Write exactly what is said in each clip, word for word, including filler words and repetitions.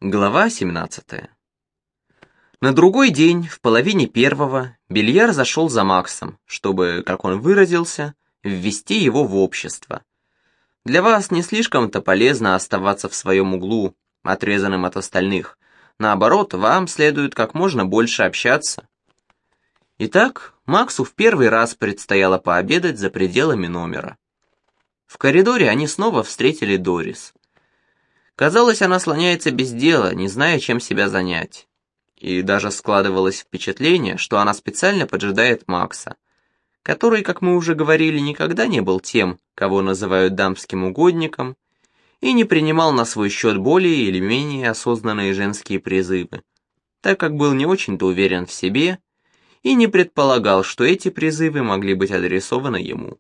Глава семнадцатая. На другой день, в половине первого, Бельяр зашел за Максом, чтобы, как он выразился, ввести его в общество. Для вас не слишком-то полезно оставаться в своем углу, отрезанным от остальных. Наоборот, вам следует как можно больше общаться. Итак, Максу в первый раз предстояло пообедать за пределами номера. В коридоре они снова встретили Дорис. Казалось, она слоняется без дела, не зная, чем себя занять. И даже складывалось впечатление, что она специально поджидает Макса, который, как мы уже говорили, никогда не был тем, кого называют дамским угодником, и не принимал на свой счет более или менее осознанные женские призывы, так как был не очень-то уверен в себе и не предполагал, что эти призывы могли быть адресованы ему.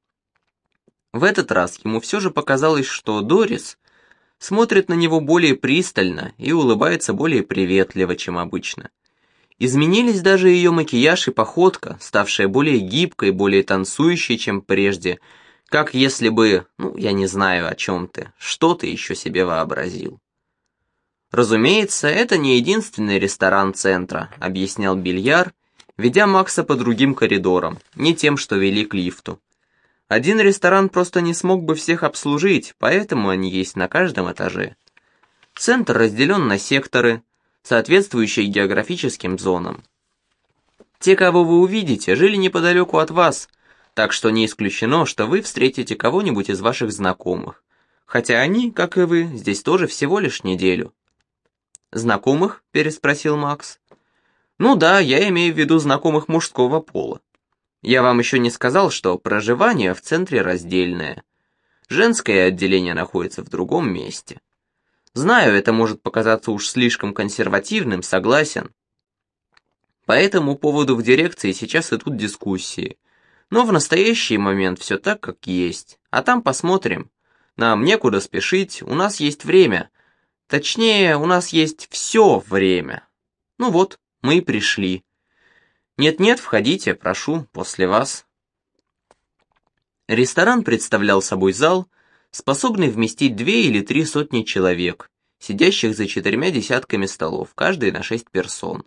В этот раз ему все же показалось, что Дорис смотрит на него более пристально и улыбается более приветливо, чем обычно. Изменились даже ее макияж и походка, ставшая более гибкой, более танцующей, чем прежде, как если бы, ну, я не знаю, о чем ты, что ты еще себе вообразил. Разумеется, это не единственный ресторан центра, объяснял Бельяр, ведя Макса по другим коридорам, не тем, что вели к лифту. Один ресторан просто не смог бы всех обслужить, поэтому они есть на каждом этаже. Центр разделен на секторы, соответствующие географическим зонам. Те, кого вы увидите, жили неподалеку от вас, так что не исключено, что вы встретите кого-нибудь из ваших знакомых, хотя они, как и вы, здесь тоже всего лишь неделю. «Знакомых?» – переспросил Макс. «Ну да, я имею в виду знакомых мужского пола. Я вам еще не сказал, что проживание в центре раздельное. Женское отделение находится в другом месте. Знаю, это может показаться уж слишком консервативным, согласен. По этому поводу в дирекции сейчас идут дискуссии. Но в настоящий момент все так, как есть. А там посмотрим. Нам некуда спешить, у нас есть время. Точнее, у нас есть все время. Ну вот, мы и пришли. «Нет-нет, входите, прошу, после вас». Ресторан представлял собой зал, способный вместить две или три сотни человек, сидящих за четырьмя десятками столов, каждый на шесть персон.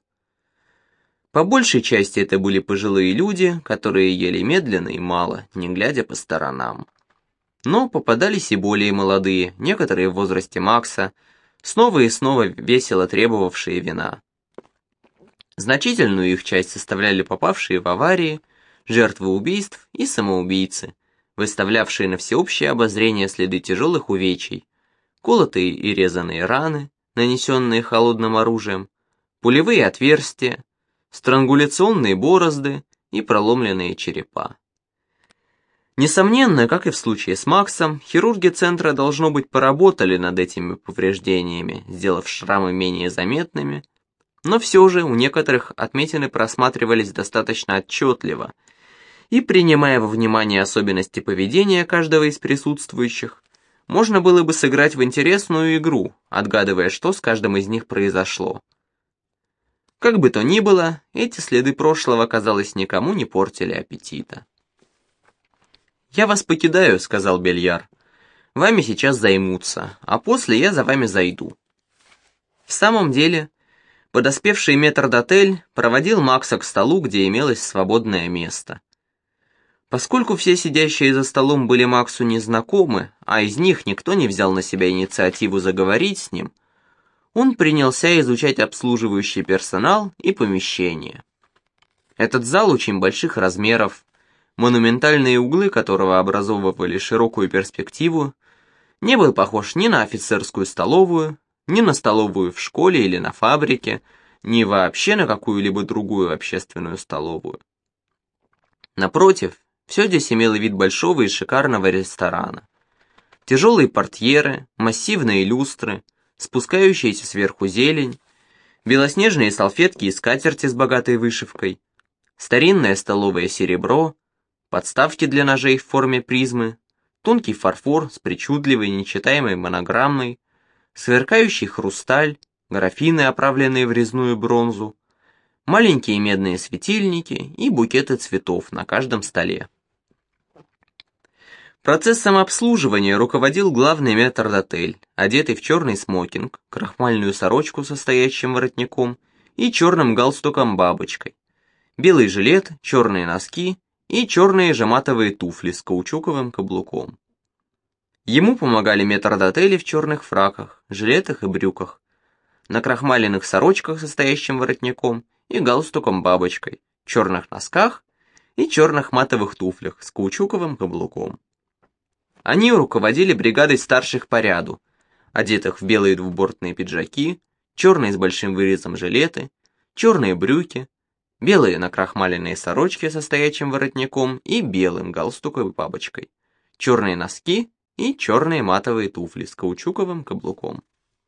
По большей части это были пожилые люди, которые ели медленно и мало, не глядя по сторонам. Но попадались и более молодые, некоторые в возрасте Макса, снова и снова весело требовавшие вина. Значительную их часть составляли попавшие в аварии, жертвы убийств и самоубийцы, выставлявшие на всеобщее обозрение следы тяжелых увечий, колотые и резаные раны, нанесенные холодным оружием, пулевые отверстия, странгуляционные борозды и проломленные черепа. Несомненно, как и в случае с Максом, хирурги центра, должно быть, поработали над этими повреждениями, сделав шрамы менее заметными, но все же у некоторых отметины просматривались достаточно отчетливо, и, принимая во внимание особенности поведения каждого из присутствующих, можно было бы сыграть в интересную игру, отгадывая, что с каждым из них произошло. Как бы то ни было, эти следы прошлого, казалось, никому не портили аппетита. «Я вас покидаю», — сказал Бельяр. «Вами сейчас займутся, а после я за вами зайду». В самом деле, подоспевший метрдотель проводил Макса к столу, где имелось свободное место. Поскольку все сидящие за столом были Максу незнакомы, а из них никто не взял на себя инициативу заговорить с ним, он принялся изучать обслуживающий персонал и помещение. Этот зал очень больших размеров, монументальные углы которого образовывали широкую перспективу, не был похож ни на офицерскую столовую, ни на столовую в школе или на фабрике, ни вообще на какую-либо другую общественную столовую. Напротив, все здесь имело вид большого и шикарного ресторана. Тяжелые портьеры, массивные люстры, спускающаяся сверху зелень, белоснежные салфетки и скатерти с богатой вышивкой, старинное столовое серебро, подставки для ножей в форме призмы, тонкий фарфор с причудливой нечитаемой монограммой, сверкающий хрусталь, графины, оправленные в резную бронзу, маленькие медные светильники и букеты цветов на каждом столе. Процессом обслуживания руководил главный метрдотель, одетый в черный смокинг, крахмальную сорочку со стоячим воротником и черным галстуком-бабочкой, белый жилет, черные носки и черные же матовые туфли с каучуковым каблуком. Ему помогали метрдотели в черных фраках, жилетах и брюках, на крахмаленных сорочках со стоящим воротником и галстуком-бабочкой, черных носках и черных матовых туфлях с каучуковым каблуком. Они руководили бригадой старших по ряду, одетых в белые двубортные пиджаки, черные с большим вырезом жилеты, черные брюки, белые накрахмаленные сорочки со стоячим воротником и белым галстуком и бабочкой, черные носки и черные матовые туфли с каучуковым каблуком.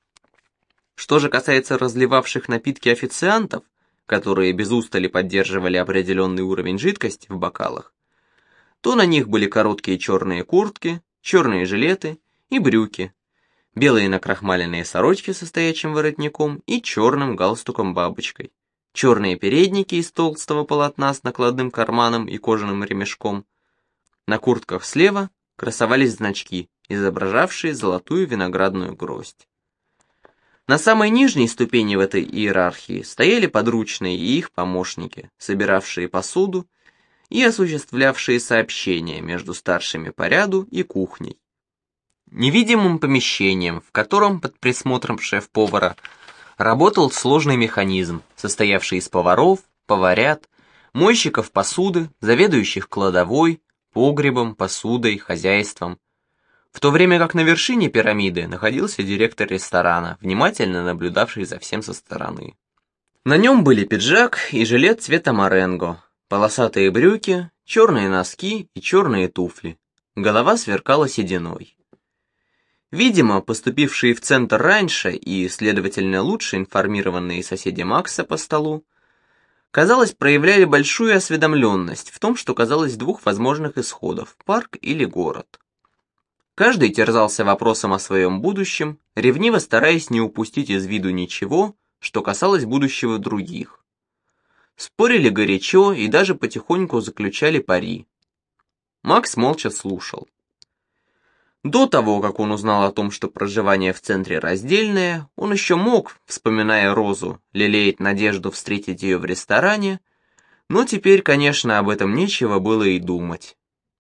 Что же касается разливавших напитки официантов, которые без устали поддерживали определенный уровень жидкости в бокалах, то на них были короткие черные куртки, черные жилеты и брюки, белые накрахмаленные сорочки со стоячим воротником и черным галстуком-бабочкой, черные передники из толстого полотна с накладным карманом и кожаным ремешком. На куртках слева красовались значки, изображавшие золотую виноградную гроздь. На самой нижней ступени в этой иерархии стояли подручные и их помощники, собиравшие посуду и осуществлявшие сообщения между старшими по ряду и кухней. Невидимым помещением, в котором под присмотром шеф-повара работал сложный механизм, состоявший из поваров, поварят, мойщиков посуды, заведующих кладовой, погребом, посудой, хозяйством. В то время как на вершине пирамиды находился директор ресторана, внимательно наблюдавший за всем со стороны. На нем были пиджак и жилет цвета моренго, полосатые брюки, черные носки и черные туфли. Голова сверкала сединой. Видимо, поступившие в центр раньше и, следовательно, лучше информированные соседи Макса по столу, казалось, проявляли большую осведомленность в том, что казалось двух возможных исходов – парк или город. Каждый терзался вопросом о своем будущем, ревниво стараясь не упустить из виду ничего, что касалось будущего других. Спорили горячо и даже потихоньку заключали пари. Макс молча слушал. До того, как он узнал о том, что проживание в центре раздельное, он еще мог, вспоминая Розу, лелеять надежду встретить ее в ресторане, но теперь, конечно, об этом нечего было и думать.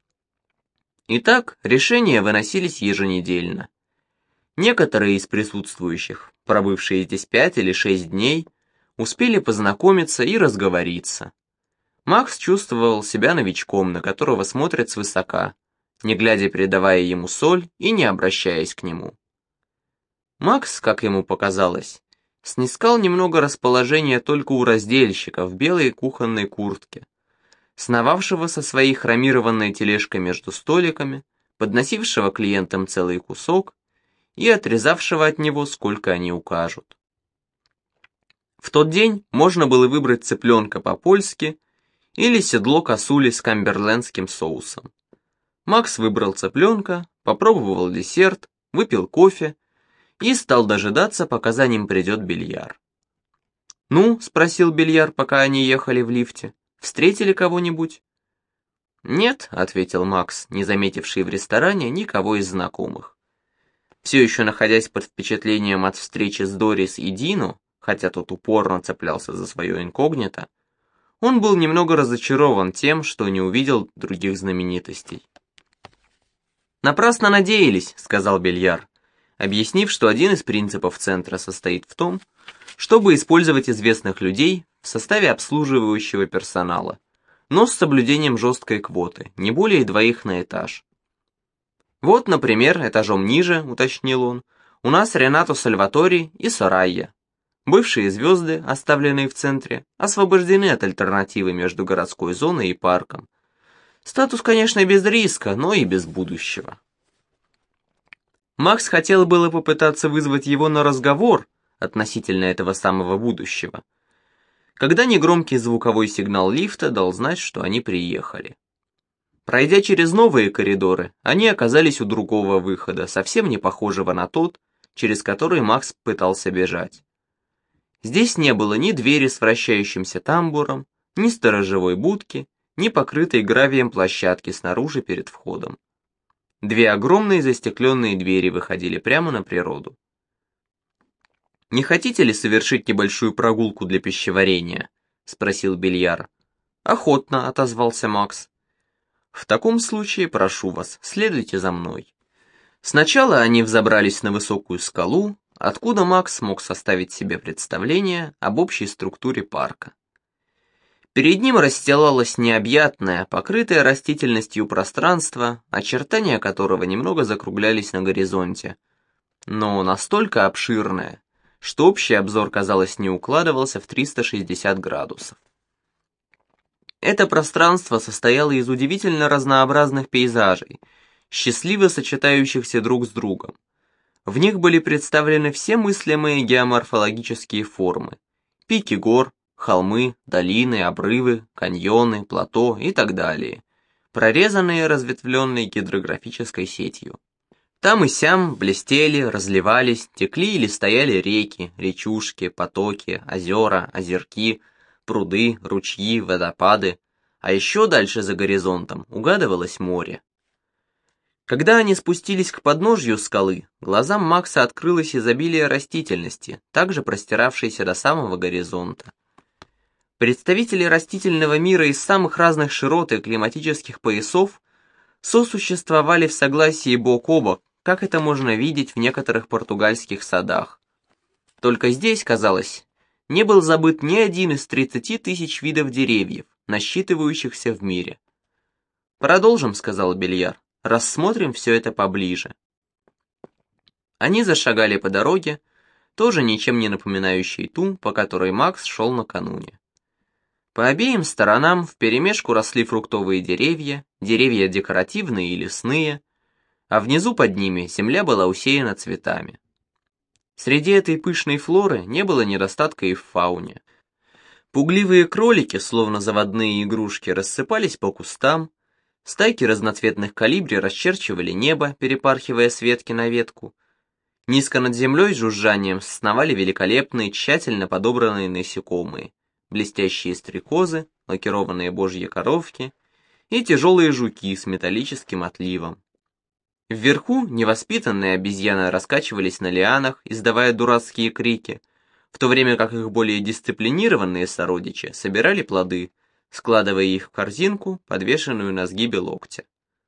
Итак, решения выносились еженедельно. Некоторые из присутствующих, пробывшие здесь пять или шесть дней, успели познакомиться и разговориться. Макс чувствовал себя новичком, на которого смотрят свысока, не глядя передавая ему соль и не обращаясь к нему. Макс, как ему показалось, снискал немного расположения только у раздельщика в белой кухонной куртке, сновавшего со своей хромированной тележкой между столиками, подносившего клиентам целый кусок и отрезавшего от него, сколько они укажут. В тот день можно было выбрать цыпленка по-польски или седло косули с камберлендским соусом. Макс выбрал цыпленка, попробовал десерт, выпил кофе и стал дожидаться, пока за ним придет Бельяр. «Ну?» — спросил Бельяр, пока они ехали в лифте. «Встретили кого-нибудь?» «Нет», — ответил Макс, не заметивший в ресторане никого из знакомых. Все еще находясь под впечатлением от встречи с Дорис и Дино, хотя тот упорно цеплялся за свое инкогнито, он был немного разочарован тем, что не увидел других знаменитостей. «Напрасно надеялись», — сказал Бельяр, объяснив, что один из принципов центра состоит в том, чтобы использовать известных людей в составе обслуживающего персонала, но с соблюдением жесткой квоты, не более двоих на этаж. «Вот, например, этажом ниже, — уточнил он, — у нас Ренато Сальватори и Сорайя. Бывшие звезды, оставленные в центре, освобождены от альтернативы между городской зоной и парком. Статус, конечно, без риска, но и без будущего». Макс хотел было попытаться вызвать его на разговор относительно этого самого будущего, когда негромкий звуковой сигнал лифта дал знать, что они приехали. Пройдя через новые коридоры, они оказались у другого выхода, совсем не похожего на тот, через который Макс пытался бежать. Здесь не было ни двери с вращающимся тамбуром, ни сторожевой будки, ни покрытой гравием площадки снаружи перед входом. Две огромные застекленные двери выходили прямо на природу. «Не хотите ли совершить небольшую прогулку для пищеварения?» — спросил Бельяр. «Охотно», — отозвался Макс. «В таком случае, прошу вас, следуйте за мной». Сначала они взобрались на высокую скалу, откуда Макс мог составить себе представление об общей структуре парка. Перед ним расстилалось необъятное, покрытое растительностью пространство, очертания которого немного закруглялись на горизонте, но настолько обширное, что общий обзор, казалось, не укладывался в триста шестьдесят градусов. Это пространство состояло из удивительно разнообразных пейзажей, счастливо сочетающихся друг с другом. В них были представлены все мыслимые геоморфологические формы: пики гор, холмы, долины, обрывы, каньоны, плато и так далее, прорезанные разветвленной гидрографической сетью. Там и сям блестели, разливались, текли или стояли реки, речушки, потоки, озера, озерки, пруды, ручьи, водопады, а еще дальше за горизонтом угадывалось море. Когда они спустились к подножью скалы, глазам Макса открылось изобилие растительности, также простиравшейся до самого горизонта. Представители растительного мира из самых разных широт и климатических поясов сосуществовали в согласии бок о бок, как это можно видеть в некоторых португальских садах. Только здесь, казалось, не был забыт ни один из тридцати тысяч видов деревьев, насчитывающихся в мире. «Продолжим», — сказал Бельяр, — «рассмотрим все это поближе». Они зашагали по дороге, тоже ничем не напоминающей ту, по которой Макс шел накануне. По обеим сторонам вперемешку росли фруктовые деревья, деревья декоративные и лесные, а внизу под ними земля была усеяна цветами. Среди этой пышной флоры не было недостатка и в фауне. Пугливые кролики, словно заводные игрушки, рассыпались по кустам, стайки разноцветных колибри расчерчивали небо, перепархивая с ветки на ветку. Низко над землей с жужжанием сновали великолепные, тщательно подобранные насекомые, блестящие стрекозы, лакированные божьи коровки и тяжелые жуки с металлическим отливом. Вверху невоспитанные обезьяны раскачивались на лианах, издавая дурацкие крики, в то время как их более дисциплинированные сородичи собирали плоды, складывая их в корзинку, подвешенную на сгибе локтя.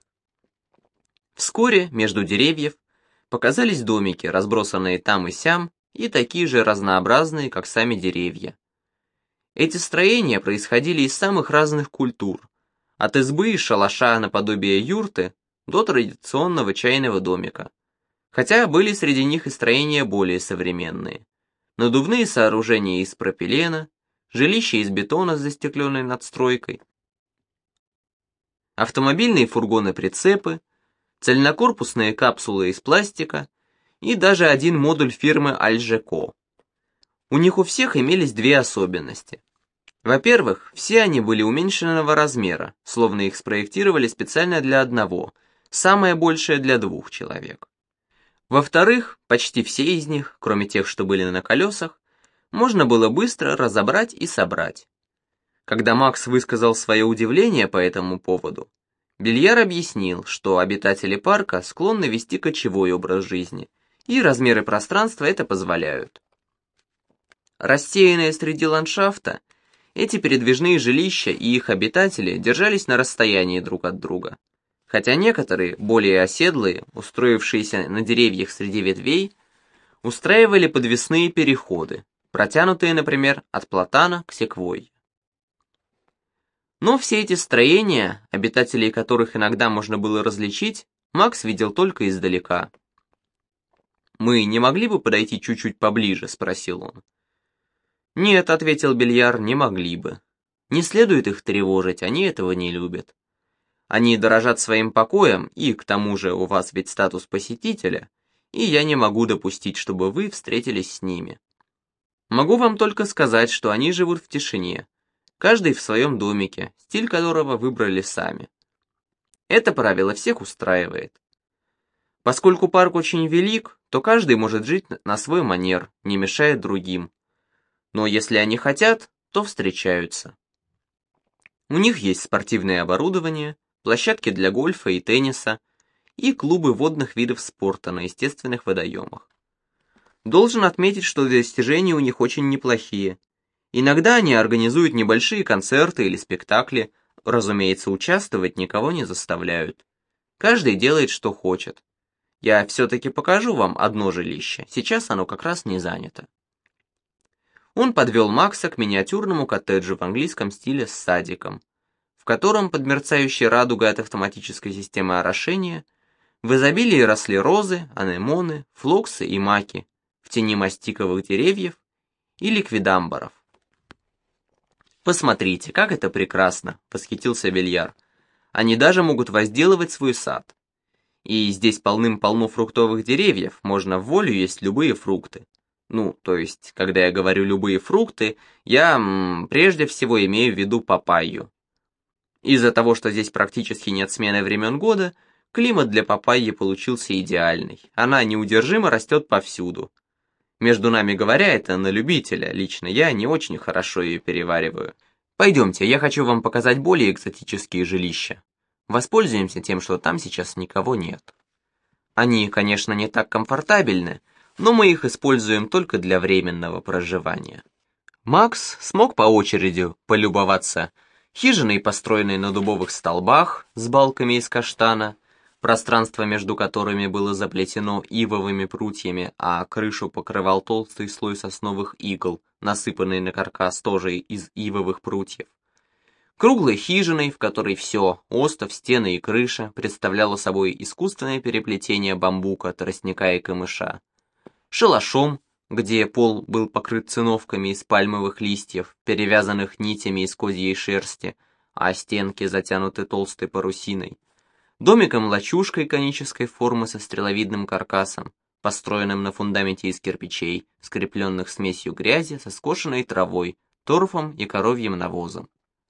Вскоре между деревьев показались домики, разбросанные там и сям, и такие же разнообразные, как сами деревья. Эти строения происходили из самых разных культур, от избы и шалаша наподобие юрты до традиционного чайного домика, хотя были среди них и строения более современные. Надувные сооружения из пропилена, жилища из бетона с застекленной надстройкой, автомобильные фургоны-прицепы, цельнокорпусные капсулы из пластика и даже один модуль фирмы Альжеко. У них у всех имелись две особенности. Во-первых, все они были уменьшенного размера, словно их спроектировали специально для одного, самое большее для двух человек. Во-вторых, почти все из них, кроме тех, что были на колесах, можно было быстро разобрать и собрать. Когда Макс высказал свое удивление по этому поводу, Бельяр объяснил, что обитатели парка склонны вести кочевой образ жизни, и размеры пространства это позволяют. Рассеянные среди ландшафта, эти передвижные жилища и их обитатели держались на расстоянии друг от друга, хотя некоторые, более оседлые, устроившиеся на деревьях среди ветвей, устраивали подвесные переходы, протянутые, например, от платана к секвойе. Но все эти строения, обитателей которых иногда можно было различить, Макс видел только издалека. «Мы не могли бы подойти чуть-чуть поближе?» — спросил он. «Нет», — ответил Бельяр, — «не могли бы. Не следует их тревожить, они этого не любят. Они дорожат своим покоем, и к тому же у вас ведь статус посетителя, и я не могу допустить, чтобы вы встретились с ними. Могу вам только сказать, что они живут в тишине, каждый в своем домике, стиль которого выбрали сами. Это правило всех устраивает. Поскольку парк очень велик, то каждый может жить на свой манер, не мешая другим. Но если они хотят, то встречаются. У них есть спортивное оборудование, площадки для гольфа и тенниса, и клубы водных видов спорта на естественных водоемах. Должен отметить, что достижения у них очень неплохие. Иногда они организуют небольшие концерты или спектакли, разумеется, участвовать никого не заставляют. Каждый делает, что хочет. Я все-таки покажу вам одно жилище, сейчас оно как раз не занято. Он подвел Макса к миниатюрному коттеджу в английском стиле с садиком, в котором под мерцающей радугой от автоматической системы орошения в изобилии росли розы, анемоны, флоксы и маки в тени мастиковых деревьев и ликвидамбаров. «Посмотрите, как это прекрасно!» — восхитился Бельяр. «Они даже могут возделывать свой сад. И здесь полным-полно фруктовых деревьев, можно в волю есть любые фрукты. Ну, то есть, когда я говорю любые фрукты, я м, прежде всего имею в виду папайю. Из-за того, что здесь практически нет смены времен года, климат для папайи получился идеальный. Она неудержимо растет повсюду. Между нами говоря, это на любителя, лично я не очень хорошо ее перевариваю. Пойдемте, я хочу вам показать более экзотические жилища. Воспользуемся тем, что там сейчас никого нет. Они, конечно, не так комфортабельны, но мы их используем только для временного проживания». Макс смог по очереди полюбоваться хижиной, построенной на дубовых столбах с балками из каштана, пространство между которыми было заплетено ивовыми прутьями, а крышу покрывал толстый слой сосновых игл, насыпанный на каркас тоже из ивовых прутьев. Круглой хижиной, в которой все, остов, стены и крыша, представляло собой искусственное переплетение бамбука, тростника и камыша. Шалашом, где пол был покрыт циновками из пальмовых листьев, перевязанных нитями из козьей шерсти, а стенки затянуты толстой парусиной. Домиком-лачушкой конической формы со стреловидным каркасом, построенным на фундаменте из кирпичей, скрепленных смесью грязи со скошенной травой, торфом и коровьим навозом.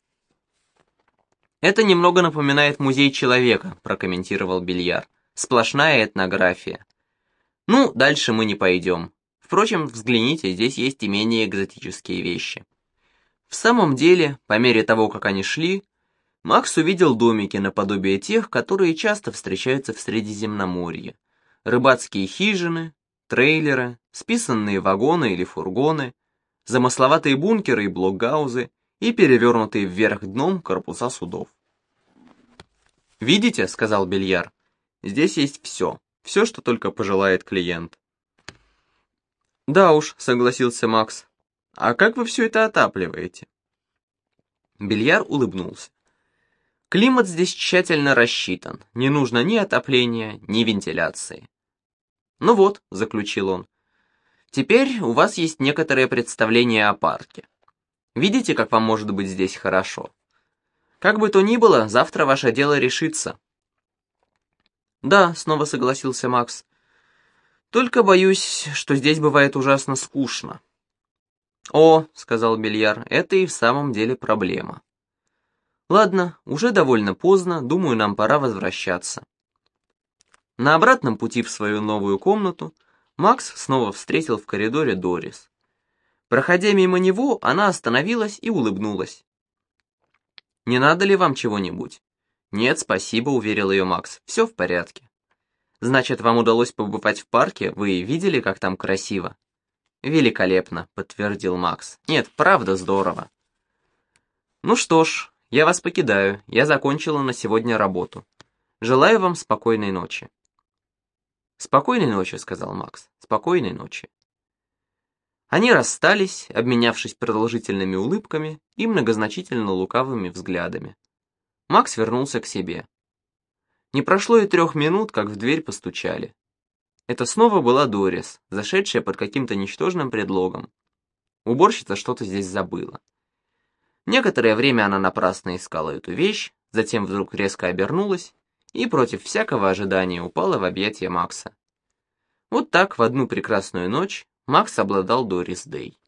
«Это немного напоминает музей человека», — прокомментировал Бельяр. «Сплошная этнография. Ну, дальше мы не пойдем. Впрочем, взгляните, здесь есть и менее экзотические вещи». В самом деле, по мере того, как они шли, Макс увидел домики наподобие тех, которые часто встречаются в Средиземноморье. Рыбацкие хижины, трейлеры, списанные вагоны или фургоны, замысловатые бункеры и блокгаузы и перевернутые вверх дном корпуса судов. «Видите», — сказал Бельяр, — «здесь есть все, все, что только пожелает клиент». «Да уж», — согласился Макс, — «а как вы все это отапливаете?» Бельяр улыбнулся. «Климат здесь тщательно рассчитан, не нужно ни отопления, ни вентиляции». «Ну вот», — заключил он, — «теперь у вас есть некоторое представление о парке. Видите, как вам может быть здесь хорошо? Как бы то ни было, завтра ваше дело решится». «Да», — снова согласился Макс, — «только боюсь, что здесь бывает ужасно скучно». «О», — сказал Бельяр, — «это и в самом деле проблема». «Ладно, уже довольно поздно, думаю, нам пора возвращаться». На обратном пути в свою новую комнату Макс снова встретил в коридоре Дорис. Проходя мимо него, она остановилась и улыбнулась. «Не надо ли вам чего-нибудь?» «Нет, спасибо», — уверил ее Макс, — «все в порядке». «Значит, вам удалось побывать в парке? Вы видели, как там красиво?» «Великолепно», — подтвердил Макс. «Нет, правда здорово». «Ну что ж, я вас покидаю, я закончила на сегодня работу. Желаю вам спокойной ночи». «Спокойной ночи», — сказал Макс, — «спокойной ночи». Они расстались, обменявшись продолжительными улыбками и многозначительно лукавыми взглядами. Макс вернулся к себе. Не прошло и трех минут, как в дверь постучали. Это снова была Дорис, зашедшая под каким-то ничтожным предлогом. Уборщица что-то здесь забыла. Некоторое время она напрасно искала эту вещь, затем вдруг резко обернулась и против всякого ожидания упала в объятия Макса. Вот так в одну прекрасную ночь Макс обладал Дорис Дэй.